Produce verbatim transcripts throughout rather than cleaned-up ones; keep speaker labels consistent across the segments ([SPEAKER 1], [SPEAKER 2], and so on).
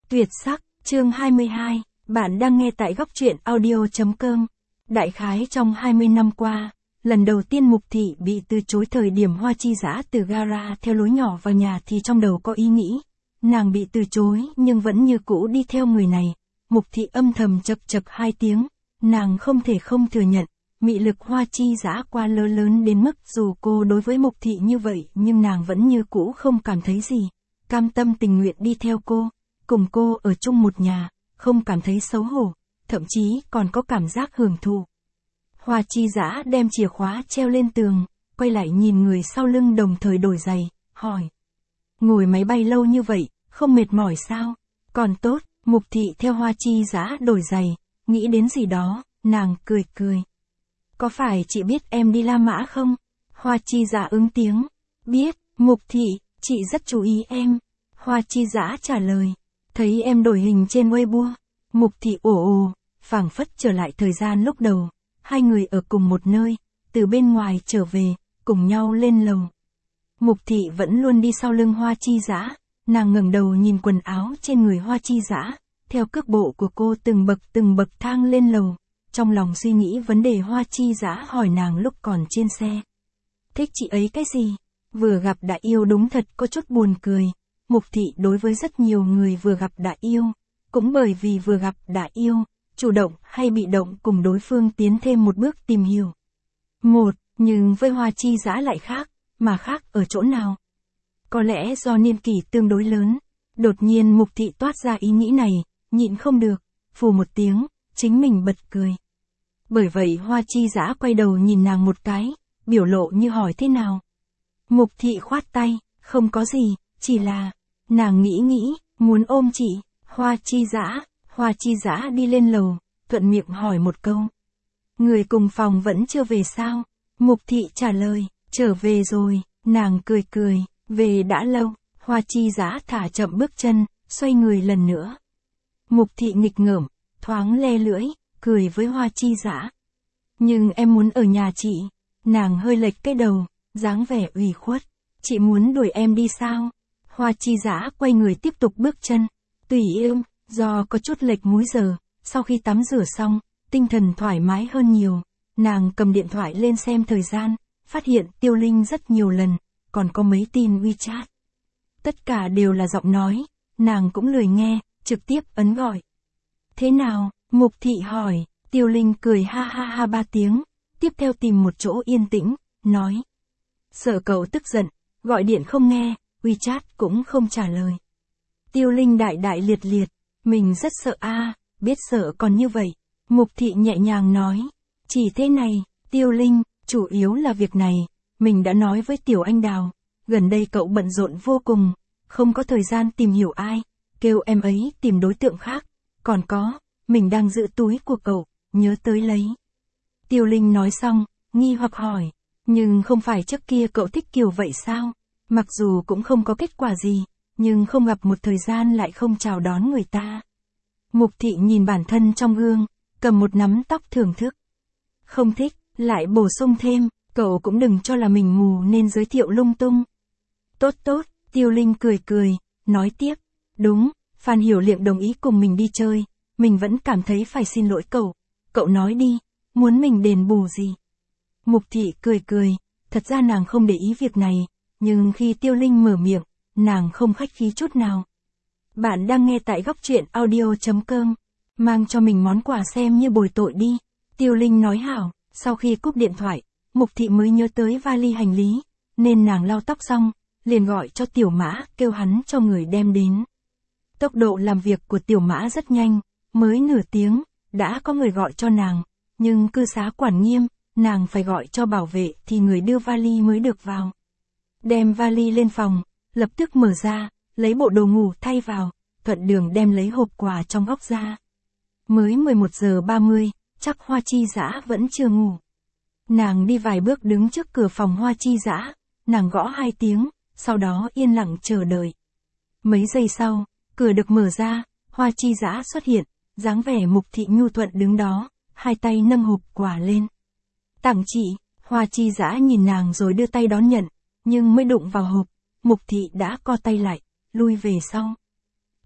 [SPEAKER 1] Tuyệt sắc, chương hai mươi hai, bạn đang nghe tại góc truyện audio.com. Đại khái trong hai mươi năm qua, lần đầu tiên Mục Thị bị từ chối thời điểm Hoa Chi Dã từ gara theo lối nhỏ vào nhà thì trong đầu có ý nghĩ. Nàng bị từ chối nhưng vẫn như cũ đi theo người này. Mục Thị âm thầm chậc chậc hai tiếng, nàng không thể không thừa nhận. Mị lực Hoa Chi Dã quá lớn lớn đến mức dù cô đối với Mục Thị như vậy nhưng nàng vẫn như cũ không cảm thấy gì. Cam tâm tình nguyện đi theo cô, cùng cô ở chung một nhà, không cảm thấy xấu hổ, thậm chí còn có cảm giác hưởng thụ. Hoa Chi Dã đem chìa khóa treo lên tường, quay lại nhìn người sau lưng đồng thời đổi giày, hỏi. Ngồi máy bay lâu như vậy, không mệt mỏi sao? Còn tốt, Mục Thị theo Hoa Chi Dã đổi giày, nghĩ đến gì đó, nàng cười cười. Có phải chị biết em đi La Mã không? Hoa Chi Dã ứng tiếng. Biết, Mục Thị, chị rất chú ý em. Hoa Chi Dã trả lời. Thấy em đổi hình trên Weibo. Mục Thị ồ ồ, phảng phất trở lại thời gian lúc đầu. Hai người ở cùng một nơi, từ bên ngoài trở về, cùng nhau lên lầu. Mục Thị vẫn luôn đi sau lưng Hoa Chi Dã. Nàng ngẩng đầu nhìn quần áo trên người Hoa Chi Dã, theo cước bộ của cô từng bậc từng bậc thang lên lầu. Trong lòng suy nghĩ vấn đề Hoa Chi Dã hỏi nàng lúc còn trên xe. Thích chị ấy cái gì? Vừa gặp đã yêu đúng thật có chút buồn cười. Mục Thị đối với rất nhiều người vừa gặp đã yêu. Cũng bởi vì vừa gặp đã yêu, chủ động hay bị động cùng đối phương tiến thêm một bước tìm hiểu. Một, nhưng với Hoa Chi Dã lại khác, mà khác ở chỗ nào? Có lẽ do niên kỷ tương đối lớn. Đột nhiên Mục Thị toát ra ý nghĩ này, nhịn không được, phù một tiếng, chính mình bật cười. Bởi vậy Hoa Chi Dã quay đầu nhìn nàng một cái, biểu lộ như hỏi thế nào. Mục Thị khoát tay, không có gì, chỉ là, nàng nghĩ nghĩ, muốn ôm chị. Hoa Chi Dã, Hoa Chi Dã đi lên lầu, thuận miệng hỏi một câu. Người cùng phòng vẫn chưa về sao? Mục Thị trả lời, trở về rồi, nàng cười cười, về đã lâu. Hoa Chi Dã thả chậm bước chân, xoay người lần nữa. Mục Thị nghịch ngợm, thoáng le lưỡi, cười với Hoa Chi Dã. Nhưng em muốn ở nhà chị. Nàng hơi lệch cái đầu, dáng vẻ ủy khuất. Chị muốn đuổi em đi sao? Hoa Chi Dã quay người tiếp tục bước chân. Tùy yêu, do có chút lệch múi giờ, sau khi tắm rửa xong, tinh thần thoải mái hơn nhiều. Nàng cầm điện thoại lên xem thời gian, phát hiện Tiêu Linh rất nhiều lần, còn có mấy tin WeChat. Tất cả đều là giọng nói, nàng cũng lười nghe, trực tiếp ấn gọi. Thế nào? Mục Thị hỏi. Tiêu Linh cười ha ha ha ba tiếng, tiếp theo tìm một chỗ yên tĩnh, nói. Sợ cậu tức giận, gọi điện không nghe, WeChat cũng không trả lời. Tiêu Linh đại đại liệt liệt, mình rất sợ a, à, biết sợ còn như vậy. Mục Thị nhẹ nhàng nói. Chỉ thế này, Tiêu Linh, chủ yếu là việc này, mình đã nói với Tiểu Anh Đào, gần đây cậu bận rộn vô cùng, không có thời gian tìm hiểu ai, kêu em ấy tìm đối tượng khác, còn có, mình đang giữ túi của cậu, nhớ tới lấy. Tiêu Linh nói xong, nghi hoặc hỏi, nhưng không phải trước kia cậu thích kiểu vậy sao? Mặc dù cũng không có kết quả gì, nhưng không gặp một thời gian lại không chào đón người ta. Mục Thị nhìn bản thân trong gương, cầm một nắm tóc thưởng thức. Không thích, lại bổ sung thêm, cậu cũng đừng cho là mình mù nên giới thiệu lung tung. Tốt tốt, Tiêu Linh cười cười, nói tiếp, đúng, Phan Hiểu Liệm đồng ý cùng mình đi chơi, mình vẫn cảm thấy phải xin lỗi cậu. Cậu nói đi, muốn mình đền bù gì? Mục Thị cười cười, thật ra nàng không để ý việc này, nhưng khi Tiêu Linh mở miệng, nàng không khách khí chút nào. Bạn đang nghe tại góc truyện audio.com, mang cho mình món quà xem như bồi tội đi. Tiêu Linh nói hảo, sau khi cúp điện thoại, Mục Thị mới nhớ tới vali hành lý, nên nàng lau tóc xong, liền gọi cho Tiểu Mã, kêu hắn cho người đem đến. Tốc độ làm việc của Tiểu Mã rất nhanh, mới nửa tiếng, đã có người gọi cho nàng, nhưng cư xá quản nghiêm, nàng phải gọi cho bảo vệ thì người đưa vali mới được vào. Đem vali lên phòng, lập tức mở ra, lấy bộ đồ ngủ thay vào, thuận đường đem lấy hộp quà trong góc ra. Mới mười một giờ ba mươi, chắc Hoa Chi Dã vẫn chưa ngủ. Nàng đi vài bước đứng trước cửa phòng Hoa Chi Dã, nàng gõ hai tiếng, sau đó yên lặng chờ đợi. Mấy giây sau, cửa được mở ra, Hoa Chi Dã xuất hiện, dáng vẻ Mục Thị nhu thuận đứng đó, hai tay nâng hộp quà lên. Tặng chị. Hoa Chi Dã nhìn nàng rồi đưa tay đón nhận, nhưng mới đụng vào hộp, Mục Thị đã co tay lại, lui về sau.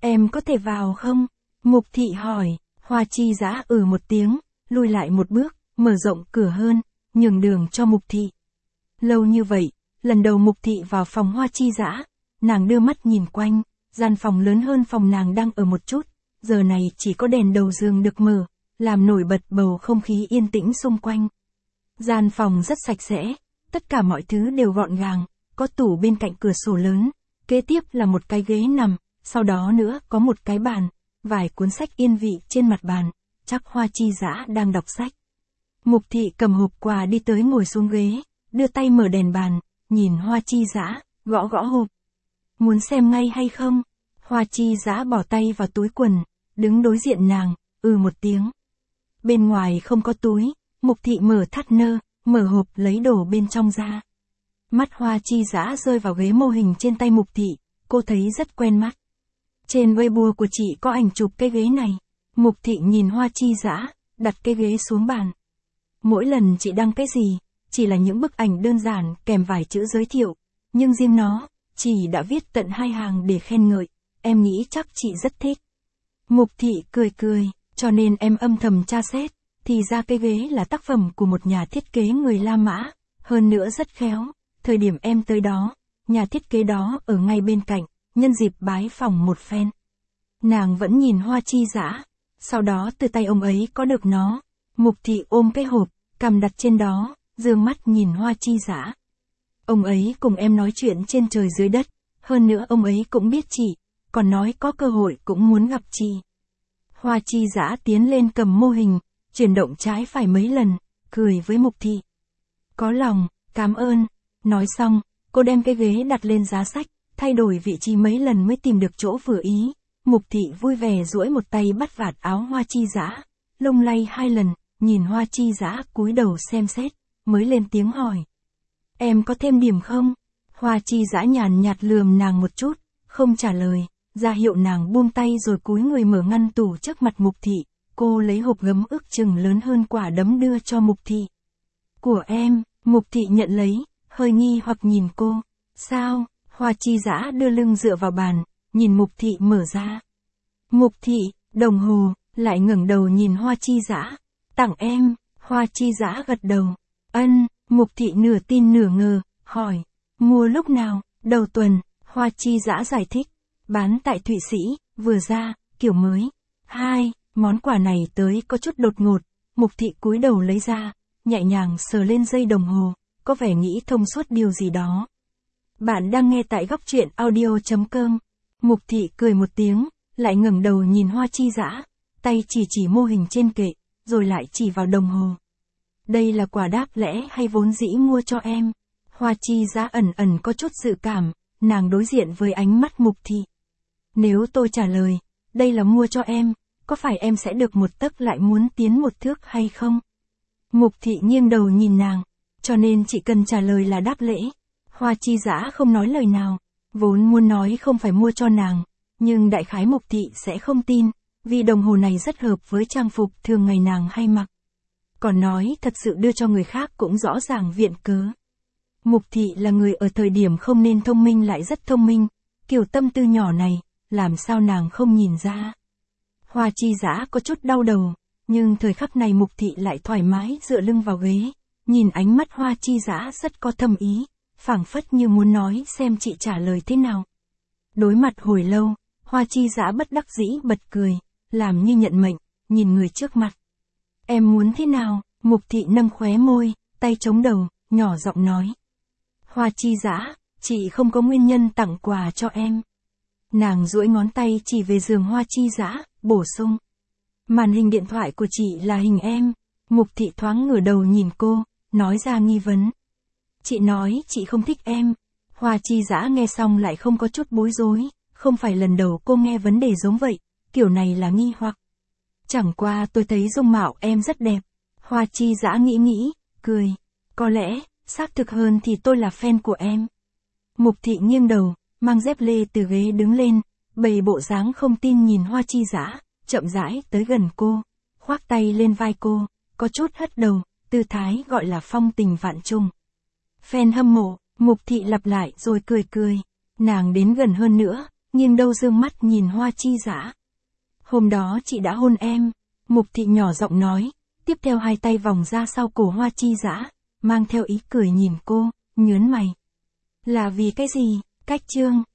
[SPEAKER 1] Em có thể vào không? Mục thị hỏi. Hoa chi dã ừ một tiếng, lùi lại một bước, mở rộng cửa hơn, nhường đường cho mục thị. Lâu như vậy, lần đầu mục thị vào phòng hoa chi dã, nàng đưa mắt nhìn quanh, gian phòng lớn hơn phòng nàng đang ở một chút, giờ này chỉ có đèn đầu giường được mở, làm nổi bật bầu không khí yên tĩnh xung quanh. Gian phòng rất sạch sẽ, tất cả mọi thứ đều gọn gàng, có tủ bên cạnh cửa sổ lớn, kế tiếp là một cái ghế nằm, sau đó nữa có một cái bàn, vài cuốn sách yên vị trên mặt bàn, chắc hoa chi dã đang đọc sách. Mục thị cầm hộp quà đi tới ngồi xuống ghế, đưa tay mở đèn bàn, nhìn hoa chi dã, gõ gõ hộp. Muốn xem ngay hay không? Hoa chi dã bỏ tay vào túi quần, đứng đối diện nàng, ừ một tiếng. Bên ngoài không có túi, mục thị mở thắt nơ, mở hộp lấy đồ bên trong ra. Mắt hoa chi dã rơi vào ghế mô hình trên tay mục thị, cô thấy rất quen mắt. Trên Weibo của chị có ảnh chụp cái ghế này. Mục thị nhìn hoa chi dã, đặt cái ghế xuống bàn. Mỗi lần chị đăng cái gì, chỉ là những bức ảnh đơn giản kèm vài chữ giới thiệu, nhưng riêng nó, chị đã viết tận hai hàng để khen ngợi, em nghĩ chắc chị rất thích. Mục thị cười cười, cho nên em âm thầm tra xét, thì ra cái ghế là tác phẩm của một nhà thiết kế người La Mã, hơn nữa rất khéo, thời điểm em tới đó, nhà thiết kế đó ở ngay bên cạnh, nhân dịp bái phỏng một phen. Nàng vẫn nhìn hoa chi dã, sau đó từ tay ông ấy có được nó. Mục thị ôm cái hộp, cầm đặt trên đó, dương mắt nhìn hoa chi dã. Ông ấy cùng em nói chuyện trên trời dưới đất, hơn nữa ông ấy cũng biết chị, còn nói có cơ hội cũng muốn gặp chị. Hoa chi dã tiến lên cầm mô hình, chuyển động trái phải mấy lần, cười với mục thị. Có lòng, cảm ơn. Nói xong, cô đem cái ghế đặt lên giá sách, thay đổi vị trí mấy lần mới tìm được chỗ vừa ý. Mục thị vui vẻ duỗi một tay bắt vạt áo hoa chi dã, lung lay hai lần, nhìn hoa chi dã cúi đầu xem xét, mới lên tiếng hỏi. Em có thêm điểm không? Hoa chi dã nhàn nhạt lườm nàng một chút, không trả lời, ra hiệu nàng buông tay rồi cúi người mở ngăn tủ trước mặt mục thị, cô lấy hộp gấm ước chừng lớn hơn quả đấm đưa cho mục thị. Của em, mục thị nhận lấy, hơi nghi hoặc nhìn cô. Sao? Hoa chi dã đưa lưng dựa vào bàn, nhìn mục thị mở ra. Mục thị, đồng hồ, lại ngẩng đầu nhìn hoa chi dã. Tặng em. Hoa chi dã gật đầu. Ân. Mục thị nửa tin nửa ngờ, hỏi. Mua lúc nào? Đầu tuần. Hoa chi dã giải thích. Bán tại Thụy Sĩ, vừa ra, kiểu mới. Hai. Món quà này tới có chút đột ngột. Mục thị cúi đầu lấy ra, nhẹ nhàng sờ lên dây đồng hồ, có vẻ nghĩ thông suốt điều gì đó. Bạn đang nghe tại góc truyện audio chấm com. Mục thị cười một tiếng, lại ngẩng đầu nhìn hoa chi dã, tay chỉ chỉ mô hình trên kệ, rồi lại chỉ vào đồng hồ. Đây là quà đáp lễ hay vốn dĩ mua cho em? Hoa chi dã ẩn ẩn có chút dự cảm, nàng đối diện với ánh mắt mục thị. Nếu tôi trả lời, đây là mua cho em, có phải em sẽ được một tấc lại muốn tiến một thước hay không? Mục thị nghiêng đầu nhìn nàng, cho nên chỉ cần trả lời là đáp lễ. Hoa chi dã không nói lời nào, vốn muốn nói không phải mua cho nàng, nhưng đại khái mục thị sẽ không tin, vì đồng hồ này rất hợp với trang phục thường ngày nàng hay mặc. Còn nói thật sự đưa cho người khác cũng rõ ràng viện cớ. Mục thị là người ở thời điểm không nên thông minh lại rất thông minh, kiểu tâm tư nhỏ này, làm sao nàng không nhìn ra. Hoa chi dã có chút đau đầu, nhưng thời khắc này mục thị lại thoải mái dựa lưng vào ghế, nhìn ánh mắt hoa chi dã rất có thâm ý, phảng phất như muốn nói xem chị trả lời thế nào. Đối mặt hồi lâu, hoa chi dã bất đắc dĩ bật cười, làm như nhận mệnh, nhìn người trước mặt. Em muốn thế nào? Mục thị nâng khóe môi, tay chống đầu, nhỏ giọng nói. Hoa chi dã, chị không có nguyên nhân tặng quà cho em. Nàng duỗi ngón tay chỉ về giường hoa chi dã, bổ sung. Màn hình điện thoại của chị là hình em. Mục thị thoáng ngửa đầu nhìn cô, nói ra nghi vấn. Chị nói chị không thích em. Hoa chi dã nghe xong lại không có chút bối rối, không phải lần đầu cô nghe vấn đề giống vậy, kiểu này là nghi hoặc. Chẳng qua tôi thấy dung mạo em rất đẹp. Hoa chi dã nghĩ nghĩ, cười. Có lẽ, xác thực hơn thì tôi là fan của em. Mục thị nghiêng đầu, mang dép lê từ ghế đứng lên, bày bộ dáng không tin nhìn hoa chi dã, chậm rãi tới gần cô, khoác tay lên vai cô, có chút hất đầu, tư thái gọi là phong tình vạn trùng. Fan hâm mộ, mục thị lặp lại rồi cười cười, nàng đến gần hơn nữa, nghiêng đầu dương mắt nhìn Hoa Chi Dã. Hôm đó chị đã hôn em, Mục Thị nhỏ giọng nói, tiếp theo hai tay vòng ra sau cổ Hoa Chi Dã, mang theo ý cười nhìn cô, nhớn mày. Là vì cái gì? Cách chương